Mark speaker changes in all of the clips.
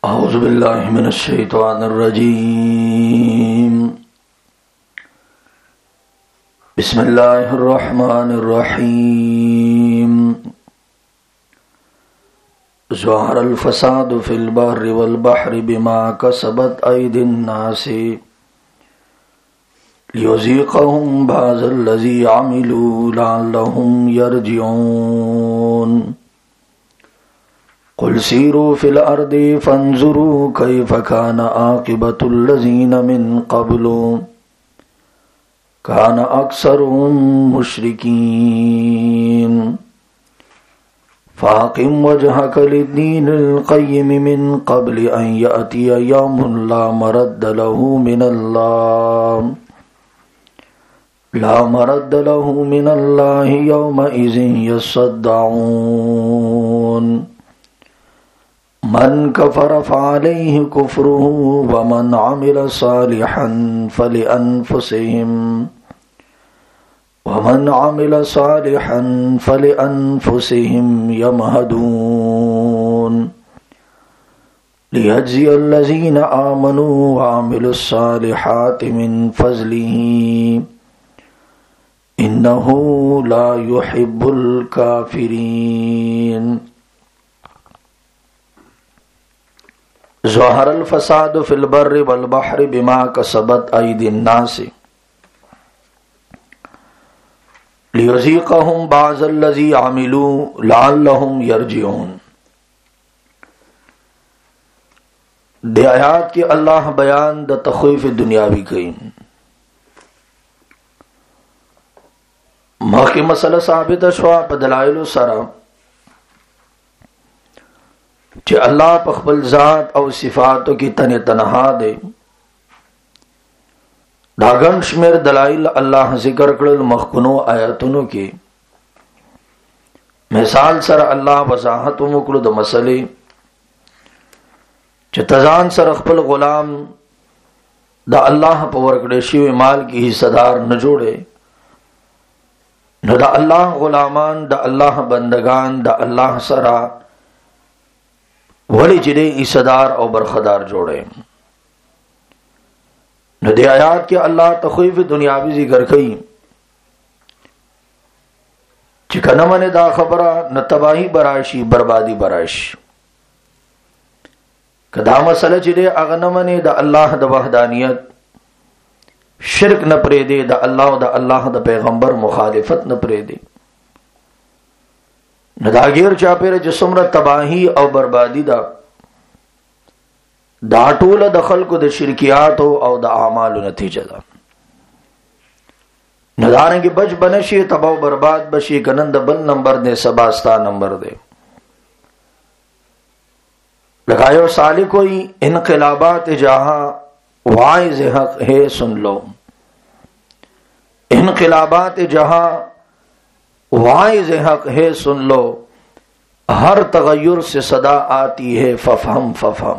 Speaker 1: औज़ु बिल्लाहि मिनश शैतानिर रजीम। बिस्मिल्लाहिर रहमानिर रहीम। ज़हरल फ़सादु फ़िल बर्रि वल बहरि बिमा कसबत अयदिन नासि लियुज़ीक़हुम बअज़ल्लज़ी अमिलू लअल्लहुम यरजिऊन। कुल सीरू फिल अर्दि फंजुरू कैफ़ कान आक़िबतुल्लज़ीन मिन क़ब्लु कान अक्सरुहुम मुश्रिकीन। फ़ाक़िम वजहक लिद्दीनिल क़य्यिम मिन क़ब्लि अन यअतिय यौमुन ला मरद्द लहू मिनल्लाहि यौमइज़िन यस्सद्दऊन। मन कफर फ़अलैहि कुफ्रुहु वमन अमिल सालिहन फलिअन्फुसिहिम यमहदून। लियज्ज़ियल्लज़ीन आमनू वअमिलुस्सालिहाति मिन फ़ज़लिही इन्नहु ला युहिब्बुल काफ़िरीन। ज़हरल फ़सादु फ़िल बर्रि वल बहरि बिमा कसबत अयदिन नासि लियुज़ीक़हुम बअज़ल्लज़ी अमिलू लअल्लहुम यरजिऊन। दे आयात के अल्लाह बयान द तख़वीफ़ दुनियावी कई मख़ी मसला साबित शुआ प दलाइल सरा चे अल्लाह पखबल ज़ात और सिफ़ातों की तने तनहा दे दागन शमेर दलाइल अल्लाह ज़िक्र करल मखकुनो आयतुनो की मिसाल सर अल्लाह वज़ाहत मुकल द मसले चे तजान सर अखबल गुलाम द अल्लाह पवर कड़ेशी माल की हिस्सेदार न जोड़े न द अल्लाह गुलामान द अल्लाह बंदगान द अल्लाह सरा वली जिले हिस्सेदार और बरखदार जोड़े। न दे आयात के अल्लाह तख़वीफ़ दुनियावी ज़िक्र कई चिकन मन दा खबरा न तबाही बराशी बर्बादी बराशी कदा मसला जिले अगनमने द अल्लाह द वहदानियत शिरक न प्रेदे द अल्लाह द पैगंबर मुखालिफत न प्रेदे न दागीर चापेर जिसमर तबाही और बर्बादी दा टूल दखल को द शिरकियात और द आमाल नतीजा दा न दाने की बच बनशी तबाह बर्बाद बशी गनंद बल नंबर दे सबास्ता नंबर दे लगायो साली कोई इनकलाबात जहां वाइज हक है सुन लो। इनकलाबात जहां वाइज हक है सुन लो हर तगय्युर से सदा आती है फफहम फफहम।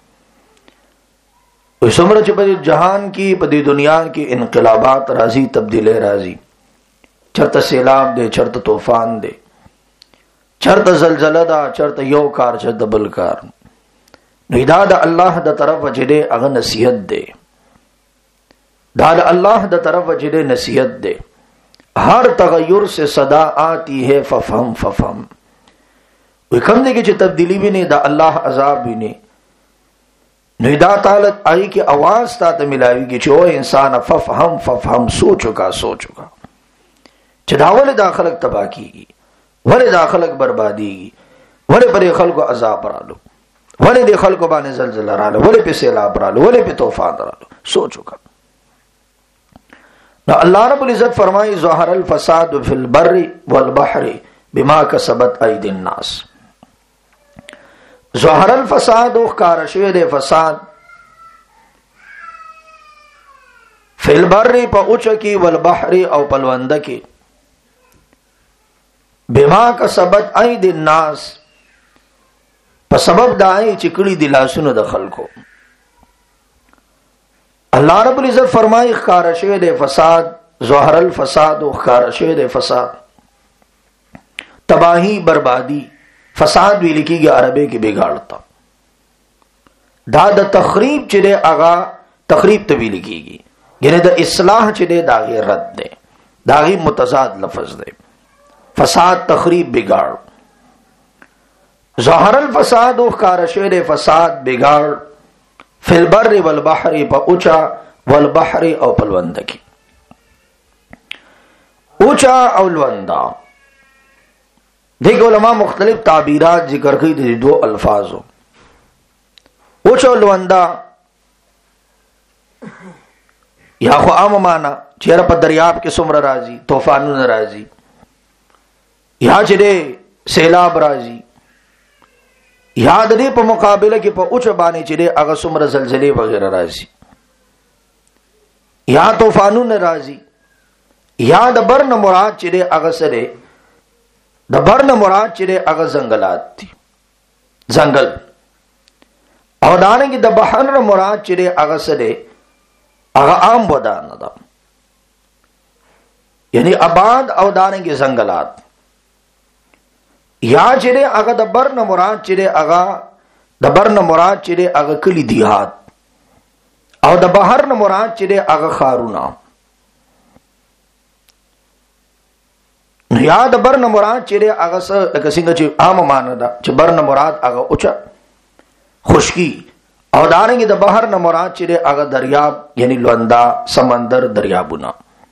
Speaker 1: सुमर पदी जहान की पदी दुनिया की इनकलाबात राजी तब्दीले राजी चरत सैलाब दे चरत तूफान दे चरत जलजलदा चरत योकार चरत बलकार निदाद अल्लाह द तरफ जिले अग नसीहत दे दाद अल्लाह द तरफ जिले नसीहत दे हर तगय्युर से सदा आती है फफहम फफहम। कम दे कि तब्दीली भी नहीं दा अल्लाह अजाब भी नहीं निदा तालत आई की आवाज तात मिलावी कि चो इंसान फफहम फफहम सो चुका चदावल दाखलक तबाह की वले दाखलक बर्बादी वले परे खल को अजाब रालो वले दे खल को बाने जलजला रालो वले पे सैलाब रालो वले पे तूफान रालो सो चुका। ना अल्लाह रब्बुल इज्जत फरमाई ज़हरल फ़साद फ़िल बर्रि वल बहरि बिमा कसबत अयदिन नास। ज़हरल फ़साद कारशेर फसाद फ़िल बर्रि प उच की वल बहरि और पलवंद की बिमा कसबत अयदिन नास प सबब दाई चिकड़ी दिलासुन दखल को अल्लाह रब्बुल इज्जत फरमाई कारशेर फसाद ज़हरल फ़साद कारशेर फसाद तबाही बर्बादी फसाद भी लिखी गया अरबे की बिगाड़ता دا د تخریب چې دی هغه تخریب ته ویل کیږي، یعنی د اصلاح چې دی دا غي رد دی، دا غي متضاد لفظ دی. فساد تخریب بگاڑ. ظاهر الفساد او ښکار شوی فساد بگاڑ فی البر والبحر، په اوچا والبحر او په لوند کې. اوچا او لوندا دیکھو علماء مختلف تعبیرات ذکر کړي د دو الفاظو. اوچا او لوندا یا خو عام معنا چیرې په دریاب کې څومره راځي، طوفانونه راځي، یا چې سیلاب راځي، یا د دې په مقابله کې په اوچ باندې چې هغه څومره زلزلې وغیرہ راځي، یا طوفانونه راځي، یا د برن مراد چې هغه سره د برن مراد چې هغه ځنګلات دي، ځنګل. او دانګي د بحر مراد چې هغه سره هغه عام ودان ده، یعنی آباد او دانګي ځنګلات. یا چې هغه د برن مراد چې هغه د برن مراد چې هغه کلی دیهات، او د بحر نه مراد چې هغه خارونه. یا د برن مراد چې هغه لکه څنګه چې عام معنی ده چې برن مراد هغه اوچا خشکی، او دارنګه د بحر نه مراد چې هغه دریاب یعنی لوندا سمندر دریابونه.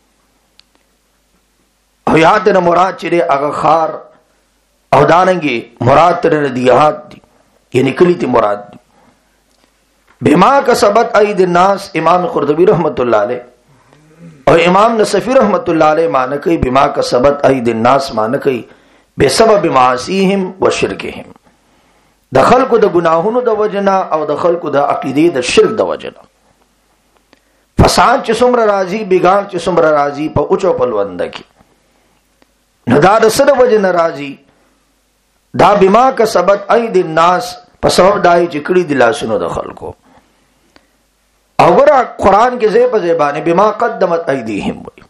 Speaker 1: او یا د مراد چې هغه خار، او دارنګه مراد تر دیهات دي یعنی کلی تی مراد دي. بما کسبت اید الناس، امام قرطبی رحمت اللہ علیہ اور امام نصفی رحمت اللہ علیہ معنی کئی بما کسبت اید الناس معنی کئی بسبب معاصیهم و شرکهم، د خلقو د گناهونو د وجنا او د خلقو د عقیده د شرک د وجنا. فساد چې څومره راځي، بګاړ چې څومره راځي په اوچو پلوند کې، نو دا د سره وجنا راځي، دا بما کسبت اید الناس په سبب دای چې کړي د لاسونو د خلقو. او ګره قران کې زې په زبانه بما قدمت ایدیهم وي.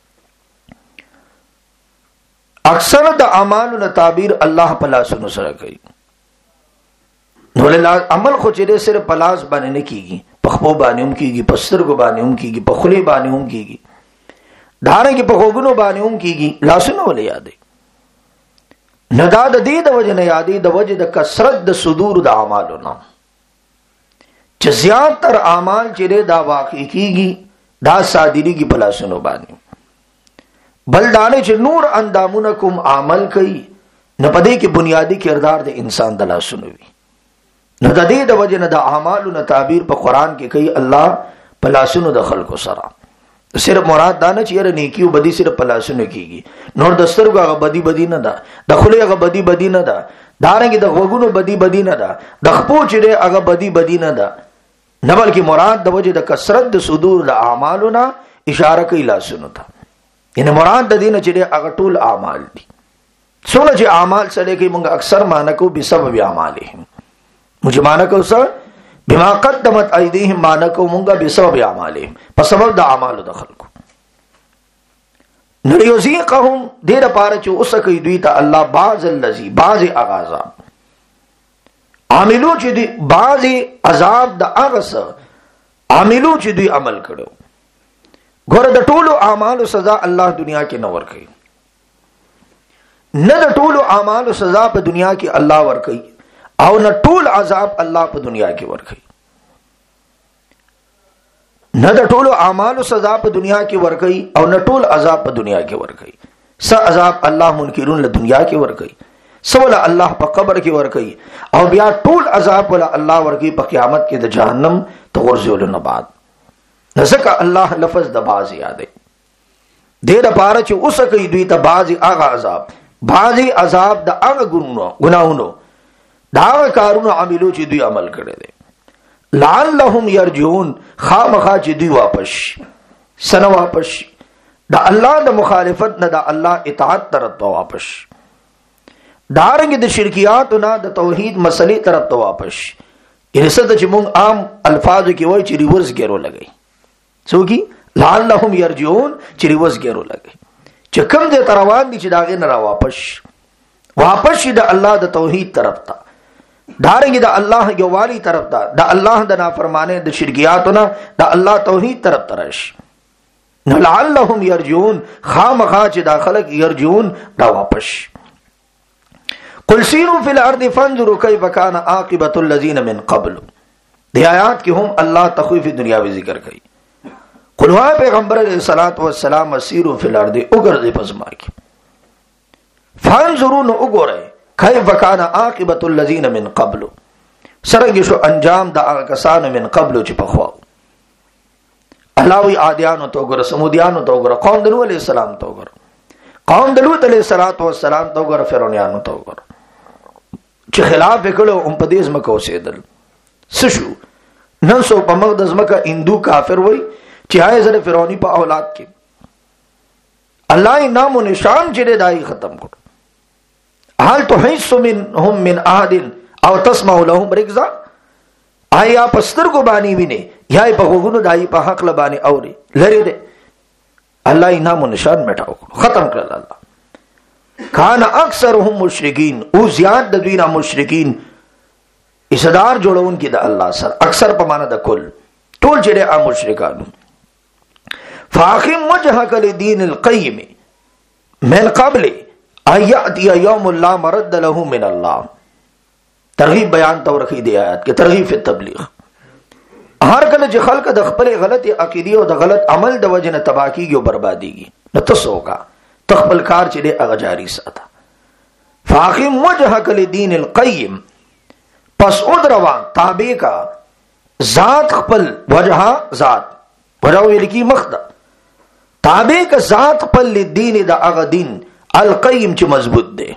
Speaker 1: اکثر د اعمالو تعبیر الله په لاسونو سره کوي. نو له عمل خو چې صرف په لاس باندې نه کیږي، په خپو باندې هم کیږي، په سترګو باندې هم کیږي، په خولي باندې هم کیږي، دانه کې په خوګونو باندې هم کیږي، لاسونو ولې یادې. ندا د دې د وجه نه یادې د وجه د کثرت د صدور د اعمالو نه، چې زیات تر اعمال چې دا واقع کیږي دا صادریږي په لاسونو باندې. بل دانه چې نور اندامونه کوم عمل کوي نه پدې کې بنیادی کردار د انسان د لاسونو وي. نو د دې د وجه نه د اعمالو نه تعبیر په قران کې کوي الله په لاسونو د خلقو سره. صرف مراد دا نه چې یره نیکی او بدی صرف په لاسونو کیږي، نور د سترګو هغه بدی نه ده، د خولې هغه بدی نه ده، دارنګه د غوګونو بدی نه ده، د خپو چې هغه بدی نه ده، نه بلکې مراد د وجه د کثرت د صدور د اعمالو نه اشاره کوي لاسونو ته. یعنی مراد د دینه چې هغه ټول اعمال دي. څونه چې اعمال سره کوي موږ اکثر معنی کو بسبب اعمالهم، مجھے معنی کو سر بما قدمت ایدیهم معنی کو موږ بسبب اعمالهم، په سبب د اعمالو د خلقو. نریزیقهم دې لپاره چې اوس کوي دوی ته الله بعض الذی بعض اغاظا عاملو چې دوی بعض عذاب د اغس عاملو چې دوی عمل کړو. ګوره د ټولو اعمالو سزا الله دنیا کې نه ورکوي، نه د ټولو اعمالو سزا په دنیا کې الله ورکوي، او نه ټول عذاب الله په دنیا کې ورکوي. نه د ټولو اعمالو سزا په دنیا کې ورکوي او نه ټول عذاب په دنیا کې ورکوي. س عذاب الله منکرون له دنیا کې ورکوي، سول الله په قبر کې ورکوي، او بیا ټول عذاب ولا الله ورکوي په قیامت کې د جهنم تغرزول نه بعد. ځکه الله لفظ د باز یادې دې د پاره چې اوس کوي دوی ته بعضی هغه عذاب، بعضی عذاب د هغه ګناهونو دا کارونه عملو چې دوی عمل کړي دي. لعلهم يرجعون خامخا چې دوی واپس سنه واپس دا الله د مخالفت نه دا الله اطاعت طرف ته واپس، دارنګ د شرکیات نه د توحید مسلې طرف ته واپس. یعنی څه چې موږ عام الفاظ کې وایي چې ریورس ګیرو لګي، څوکي لعلهم يرجعون چې ریورس ګیرو لګي، چې کوم دې روان دي چې داغه نه را واپس شي د الله د توحید طرف ته. دارنګ دا الله یووالي طرف ته دا الله د نافرمانه د شرکیاتونه دا الله توحید طرف ته راشي نو لعلهم يرجعون خامخا چې دا خلق يرجعون دا واپس. قل سیروا فی الارض فانظروا کیف کان عاقبۃ الذین من قبل. دی آیات کې هم الله تخویف دنیاوی ذکر کوي. قل وا پیغمبر علیہ الصلوۃ والسلام سیروا فی الارض وګرځي پسما کې فانظروا نو وګورئ کیف کان عاقبۃ الذین من قبل سرنګ شو انجام د هغه کسانو من قبل چې په خوا الله وی عادیانو تو ګره سمودیانو تو ګره قوم د نوح علیہ السلام تو ګره قوم د لوط علیہ السلام تو ګره فرعونانو تو ګره چې خلاف وکړو هم په دې ځمکه اوسېدل سشو نن سو په مقدس مکه هندو کافر وای چې هاي زره فرعونی په اولاد کې الله نام او نشان چې دای ختم کړ. حال تحس منهم من احد او تسمع لهم ركزا آیا پستر کو بانی ویني یا په غوګونو دای په حق لبانی اوري لری دے الله نام او نشان میټاو ختم کړل. الله کان اکثرهم مشرکین او زیاد د دوی نه مشرکین اسدار جوړون کې د الله سره اکثر په معنا د کل ټول چې د مشرکانو. فاقم وجهك للدين القيم من قبل ایاتی یوم لا مرد له من الله. ترغیب بیان تو رکھی دی آیات کې ترغیب فی تبلیغ. هر کله چې خلق د خپل غلط عقیده او د غلط عمل د وجه نه تباہ کیږي او بربادیږي نو تاسو کا تخپل کار چې دی هغه جاری ساته. فاقم وجهک للدین القیم پس ادروا تابع کا ذات خپل وجہ ذات وجہ ویل کی مخدا تابع کا ذات خپل للدین د هغه دین القیم چې مضبوط دی.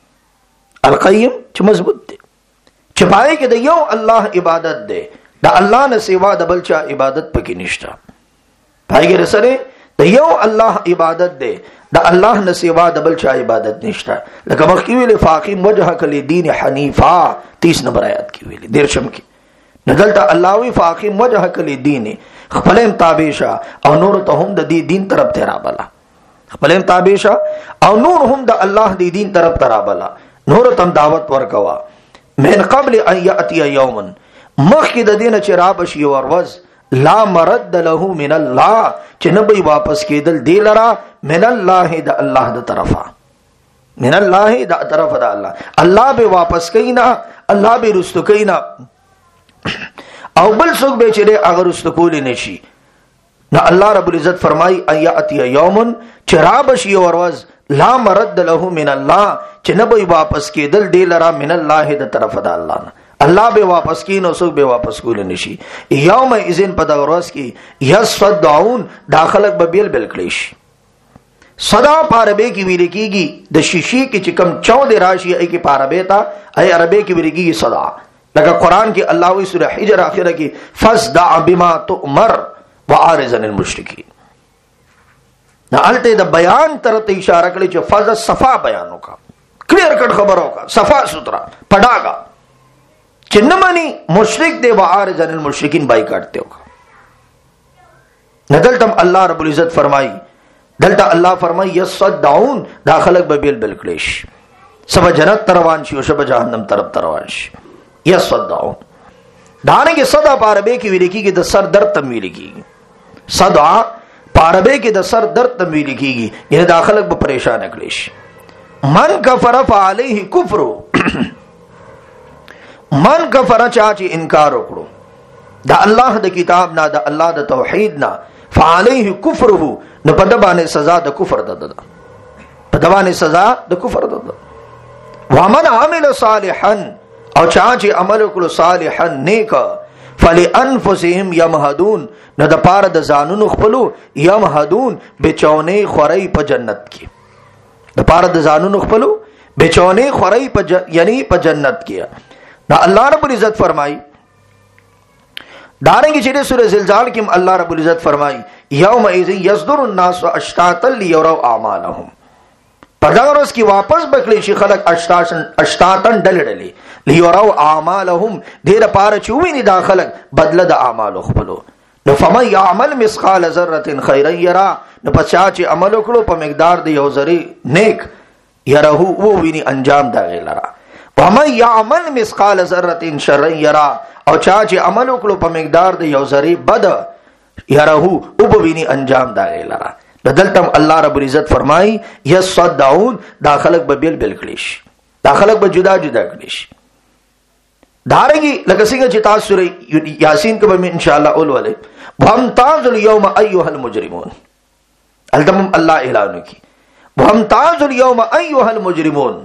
Speaker 1: القیم چې مضبوط دی چې پای کې د یو الله عبادت دی د الله نه سوا د بل چا عبادت پکې نشته. پای کې سره د یو الله عبادت دی د الله نه سوا د بل چا عبادت نشته. لکه مخکې ویل فاقم وجهک للدین حنیفا 30 نمبر آیات کې ویل دیرشم کې ندلته الله وی فاقم وجهک للدین خپل تابع شه او نور ته هم د دې دین طرف ته رابلا خپل تابع شه او نور هم د الله دی دین طرف ترابلا نور تم دعوت ورکوا من قبل ان یاتی یوم مخکې د دینه چې را بشي وروز لا مرد له من الله چې نه به واپس کېدل دی لرا من الله د الله د طرفه من الله د طرفه د الله الله به واپس کینا الله به رستو کینا او بل څوک به چې هغه رستو کول نشي. نو الله رب العزت فرمای ایاتی یوم چراب شی ورواز لا مرد له من الله چې نه به واپس کېدل دی لرا من الله د طرف د الله نه الله به واپس کین او څوک به واپس کول نشي. یوم اذن په دغه ورځ کې یصدعون داخلك به بیل بیل کړي شي. صدا پاربه کی ویل کیږي د شیشي کې چې کم 14 راشي ای کې پاربه تا ای عربی کې ویل کیږي صدا. لکه قران کې الله وی سورہ حجر اخره کې فصدع بما تؤمر وعارض عن المشرکین. نہ الٹے دا بیان طرف اشارہ کړي چې فضل صفا بیانو کا کلیئر کٹ خبروں کا صفا ستھرا پڑھا گا چنمنی مشرک دے وعارض عن المشرکین بائی کاٹتے ہوگا. نہ دلتم اللہ رب العزت فرمائی دلتا اللہ فرمائی یصدعون داخلك ببیل بالکلیش سب جنت تروان شي او سب جهنم طرف تروان شي. یصدعون دانے کے صدا پاربے کی ویل کی د سر درد تم ویل کی صدا پاربے کی د سر درد تم ویل کی یعنی داخلك به پریشان کلیش. من کفر فعلیه کفر من کفر چاچی انکار وکړو دا الله د کتاب نه دا الله د توحید نه فعلیه کفره نو په دبانې سزا د کفر ده په دبانې سزا د کفر ده. ومن عمل صالحا او چاچی عمل وکړو صالحا نیک فلانفسهم یمهدون نو د پاره د ځانونو خپلو یمهدون بچونه خوري په جنت کې د پاره د ځانونو خپلو بچونه خوري په یعنی په جنت کې. دا اللہ رب العزت فرمائی دارنگی چلے سورہ زلزال کی اللہ رب العزت فرمائی یوم ایذ یصدر الناس اشتاتا لیروا اعمالهم پدغرس کی واپس بکلی شي خلق اشتاتن ډلې ډلې لیروا اعمالهم دیر پار چوي نه داخلك بدله د اعمال خپلو. نو فمن يعمل مثقال ذره خيرا يرى نو پچا چې عمل وکړو په مقدار د یو ذره نیک يره او ویني انجام دا غیلرا ومن يعمل مثقال ذره شرا يرى، او چا چې عمل وکړو په مقدار د یو ذره بد يرهو او بویني انجام دا غیلرا. دلتم الله رب العزت فرمای یصدعون، دا خلق به بیل بیل کړي شي، دا خلق به جدا جدا کړي شي. دارنګي لکه څنګه چې تاسو سورې یاسین کې به ان شاء الله اولولې وامتاز اليوم ايها المجرمون، التم الله اعلان کی وامتاز اليوم ايها المجرمون،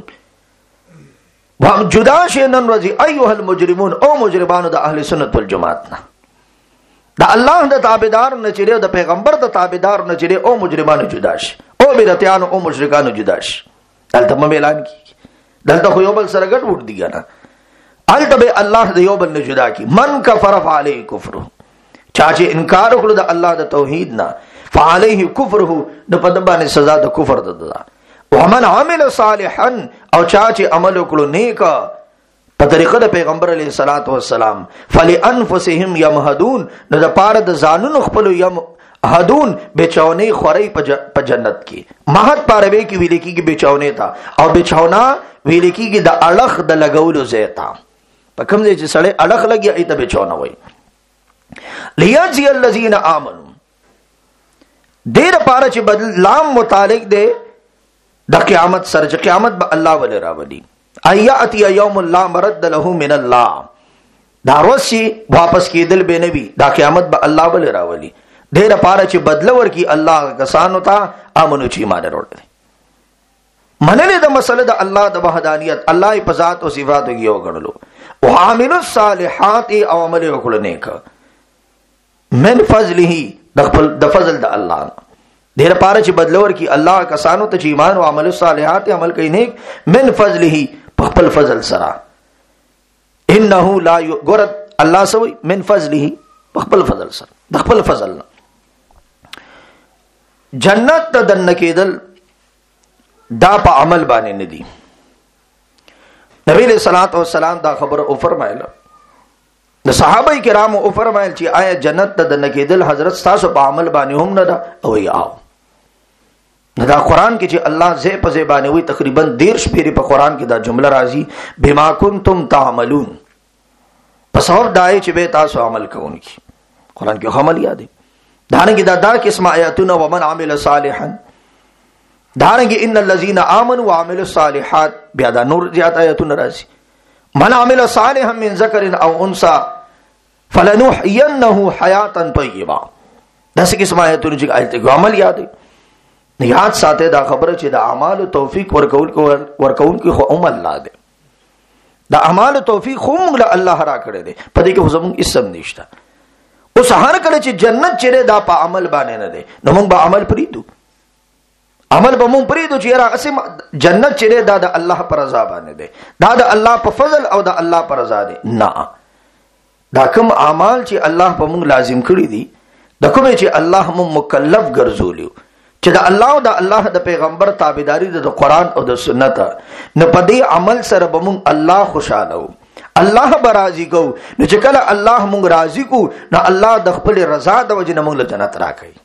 Speaker 1: وهم جدا شي نن ورځي ايها المجرمون او مجرمانو د اهل سنت والجماعت نه، دا الله د تابعدار نه چیرې د پیغمبر د تابعدار نه چیرې او مجرمانو جدا شي او بدعتانو او مشرکانو جدا شي. التم اعلان کی دلته خو یو بل سره ګډ وډ دی نه، التبه الله د یو بل نه جدا کی. من کفر فعلی کفر، چا چې انکار وکړو د الله د توحید نه فعليه کفره، د پدبانې سزا د کفر ده. ومن عمل صالحا، او چا چې عمل وکړو نیک په طریقه د پیغمبر علیه الصلاۃ والسلام فلانفسهم یمهدون، نو د پاره د ځانونو خپل یمهدون بچاونې خوري په جنت کې. مہد پاره کې ویل کېږي بچاونې تا، او بچاونا ویل کېږي د اړخ د لګولو زیتا، په کوم ځای چې سړی اړخ لګي ایته بچاونا وای. لیجزی الذین آمنوا، دیر پاره چې بدل لام متعلق دی د قیامت سره، چې قیامت به الله ولې راولي. ایاتی یوم لا مرد له من الله، دا ورځ واپس کېدل به نبی، دا قیامت به الله ولې راولي. دیر پاره چې بدل ورکی الله کسانو ته امنو چې ایمان وروړي، منلې د مسله د الله د وحدانیت، الله په ذات او صفات کې یو غړلو، او عاملوا الصالحات او عمل وکړو نیک من فضله، د فضل د الله دیر پاره چې بدلور کی الله کسانو ته چې ایمان او عمل صالحات عمل کوي نیک من فضله، په خپل فضل سره. انه لا یغرد، الله سوی من فضله، په خپل فضل سره، د خپل فضل جنت ته دن کېدل دا په عمل باندې نه دي. نبی علیہ الصلوۃ والسلام دا خبر او فرمایله، د صحابه کرامو او فرمایل چې آیا جنت ته دن کېدل حضرت تاسو په عمل باندې هم نه ده او یاو. دا قرآن کې چې الله زې په زې باندې وي تقریبا 13 پیری په قرآن کې دا جمله راځي بما کنتم تعملون، په سبب دای چې به تاسو عمل کوونکی. قرآن کې عمل یاد دی. دانګي دا قسم آیاتونه ومن عمل صالحا، دانګي ان الذين امنوا وعملوا الصالحات، بیا دا نور زیات آیاتونه راځي. من عمل صالحا من ذکر او انثى فلنحيينه حیاتا طیبه، دا څه قسم آیاتونه چې آیت کې عمل یاد دی. یاد ساته دا خبره چې د اعمال توفیق ورکول کې خو الله دی، د اعمال توفیق هم له الله را کړی دی، په دې کې زموږ اسم نشته. اوس هر کله چې جنت چیرې دا په عمل باندې نه دی، نو موږ به عمل پریدو، عمل به موږ پریدو چې را اسم جنت چیرې دا د الله پر رضا باندې دی، دا د الله په فضل او د الله پر رضا دی. نه، دا کوم اعمال چې الله په موږ لازم کړی دي، د کوم چې الله موږ مکلف ګرځولیو، چې د الله او د الله د پیغمبر تابعداري د قرآن او د سنت، نه په دې عمل سره به موږ الله خوشاله وو، الله به راضي کو. نو چې کله الله موږ راضي کو، نو الله د خپل رضا د وجه نه موږ له جنت راکړي.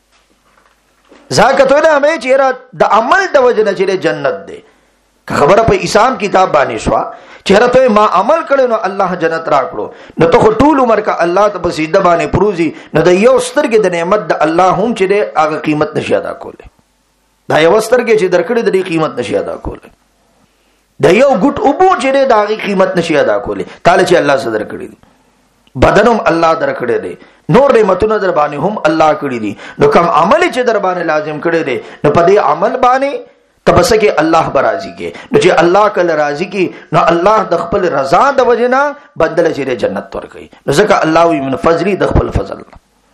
Speaker 1: ځکه ته نه مې چې د عمل د وجه نه چې جنت دی. که خبره په اسلام کتاب باندې شو چې ته ما عمل کړو نو الله جنت راکړو، نو ته ټول عمر کا الله ته بسیده باندې پروزي، نو د یو سترګې د نعمت د الله هم چې هغه قیمت نشي ادا کوله، دا یو سترګې چې درکړې د دې قیمت نشي ادا کوله، د یو ګټ اوبو چې د هغه قیمت نشي ادا کوله. تعالی چې الله صدر کړی دي، بدنم الله درکړی دی، نور نعمتونه در باندې هم الله کړی دي، نو کوم عمل چې در باندې لازم کړی دی، نو په دې عمل باندې تبسه کې الله برازي کې، نو چې الله کله راضي کې، نو الله د خپل رضا د وجنا بدل چې جنت ورکړي. نو ځکه الله وي من فضل، د خپل فضل.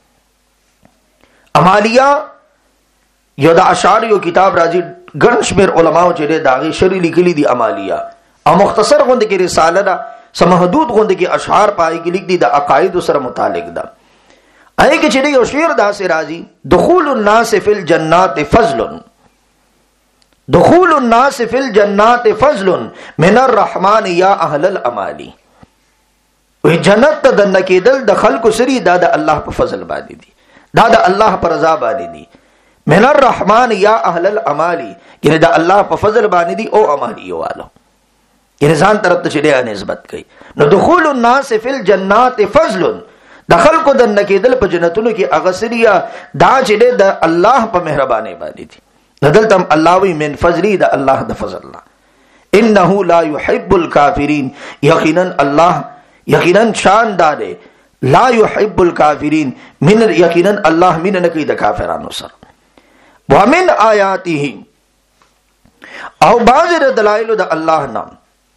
Speaker 1: عمالیه یو د اشعار کتاب راځي، ګڼ شمېر علماو چې داغي شری لیکلي دي عمالیه، او مختصر غوند کې رساله ده، سمحدود غوند کې اشعار پای کې لیک دي د عقاید سره متعلق ده. اې کې چې یو شعر داسې راځي، دخول الناس فی الجنات فضل، دخول الناس فی الجنات فضل من الرحمن یا اهل الامالی. وی جنت ته دنه کېدل د خلکو سری دا د الله په فضل باندې دي، دا د الله په رضا باندې دي. من الرحمن یا اهل الامالی، یعنی دا الله په فضل باندې دي او امالی والو. یعنی ځان طرف ته چې نسبت کوي. نو دخول الناس فی الجنات فضل، د خلکو د نکیدل په جنتونو کې اغسریا دا چې د الله په مهرباني باندې دي. دلته الله وی من فضلی د الله د فضل الله. انه لا يحب الكافرین، یقینا الله یقینا شان دار لا يحب الكافرین، من یقینا الله من نه کوي د کافرانو سره. ومن آیاته، او بعض د دلایل د الله نام،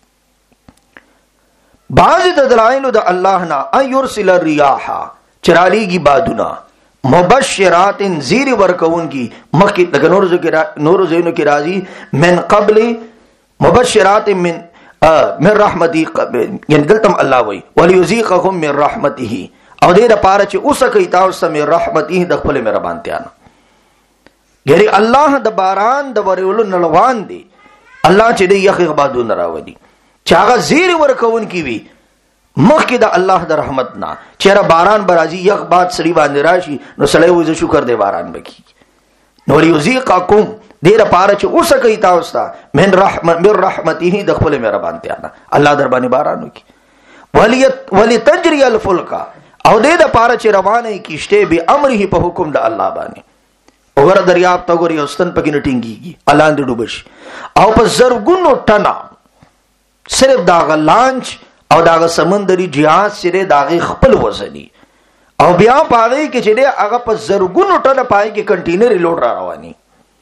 Speaker 1: بعض د دلایل د الله نا ان يرسل الرياح، چرالیږي بادونه، مبشرات زیر ورکون کی، مخکې د نور زینو کی راضی من قبل مبشرات من رحمتي، یعنی دلتم الله وی وليذيقهم من رحمته، او دې لپاره چې اوسه کوي تاسو من رحمته د خپل مهربانتیا نه. یعنی الله د باران د ورولو نلوان دی، الله چې د یخ بادونه راوړي چې هغه زیر ورکون کی وي مخکې د الله د رحمت نه. چیرې باران برازي یخ باد سړي باندې راشي نو سړی وځي شکر دی باران بکی. نو یذيقکم دې لپاره چې اوسه کوي تاسو ته من رحمته د خپل مهربانتیا نه، الله در باندې باران وکي. ولتجري الفلک، او دې لپاره چې روانه کیشته به امره په حکم د الله باندې. وګوره دریاب ته وګورئ اوستن پکې نټینګيږي الاند ډوبش، او په زرګونو ټنا صرف دا غلانچ او دا سمندري جهاز چې دا خپل وزني، او بیا پاره کې چې هغه په زرګونو ټنه پای کې کنټینر لوډ را رواني،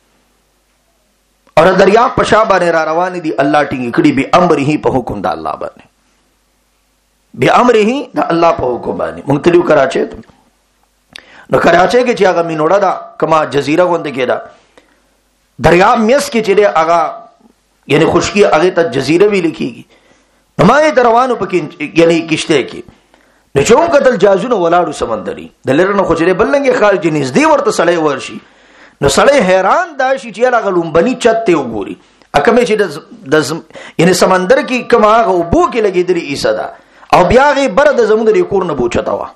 Speaker 1: اور دریاب پشا باندې را رواني دي. الله ټینګ کړي به امره په حکم د الله باندې، به امره د الله په حکم باندې. مونږ تلو کراچي ته، نو کراچي کې چې هغه مینوړه دا کما جزیره غونډه کې دا دریاب میس کې چې هغه یعنی خشکی هغه ته جزیره وی لیکيږي. نو ما یې روانو پکې یعنی کشته کې نو چوم قتل جازونه ولاړو سمندري د لرنه خوچره بلنګي خارج نږدې ورته سړی ورشي نو سړی حیران دا شي چې هغه لومبني چته وګوري اکمه چې د یعنی سمندر کې کما هغه وبو کې لګیدلی ایسدا او بیا غي بر د زموږ د کور نه بوچتا وا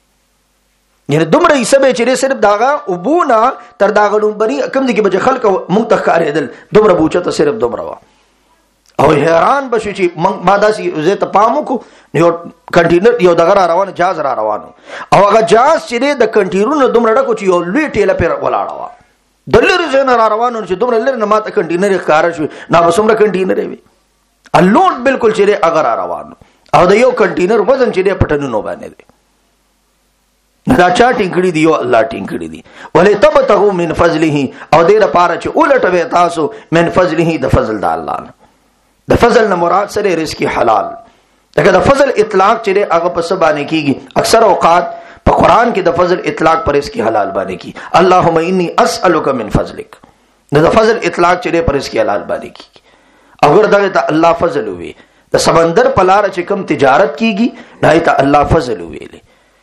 Speaker 1: یعنی دومره ایسبه چې صرف داغه وبونه تر داغه لومبني کم دي کې بچ خلک منتخکارېدل دومره بوچته صرف دومره وا او حیران بشو چې ما داسې زه ته پام وکړو یو کنټینر یو دغه را روان جاز را روانو او هغه جاز چې د کنټینرونو دومره ډکو چې یو لوی ټیله پر ولاړه وا د لری زنه را روانو چې دومره لری نه ماته کنټینر ښکارا شو نه بسمره کنټینر وي اللوډ بالکل چې هغه را روانو او د یو کنټینر وزن چې پټنونو باندې دی دا چا ټینګړي دی یو الله ټینګړي دی ولې تبتغوا من فضله او دې لپاره چې اولټوي تاسو من فضله د فضل د الله د فضل نه مراد سره رزق حلال. دغه د فضل اطلاق چې هغه په سبانه کیږي اکثر اوقات په قران کې د فضل اطلاق پر رزق حلال باندې کی اللهم انی اسالک من فضلک د فضل اطلاق چې پر رزق حلال باندې کیږي اگر دغه ته الله فضل وي د سمندر په لار چې کوم تجارت کیږي دای ته الله فضل ویلې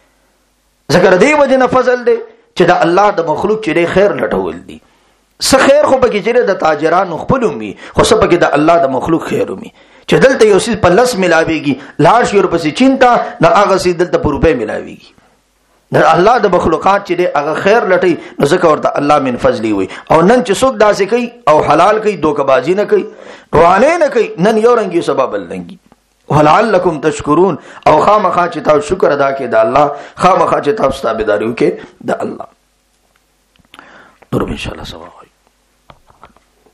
Speaker 1: ذکر دی وجنه فضل دی چې د الله د مخلوق چې خیر لټول دي څه خیر خو پکې چې د تاجرانو خپلومي خو څه پکې د الله د مخلوق خیرومي چې دلته یو څه په لس ملاويږي لاړ شي ورپسې چینتا نه هغه څه دلته په روپې ملاويږي د الله د مخلوقات چې هغه خیر لټي نو ځکه ورته الله من فضلی وي او نن چې څوک داسې کوي او حلال کوي دوکبازي نه کوي روانه نه کوي نن یو رنګي سبب لنګي ولعلکم تشکرون او خامخا چې تاسو شکر ادا کړئ د الله خامخا چې تاسو تابعداري وکړئ د الله نور ان شاء الله سبا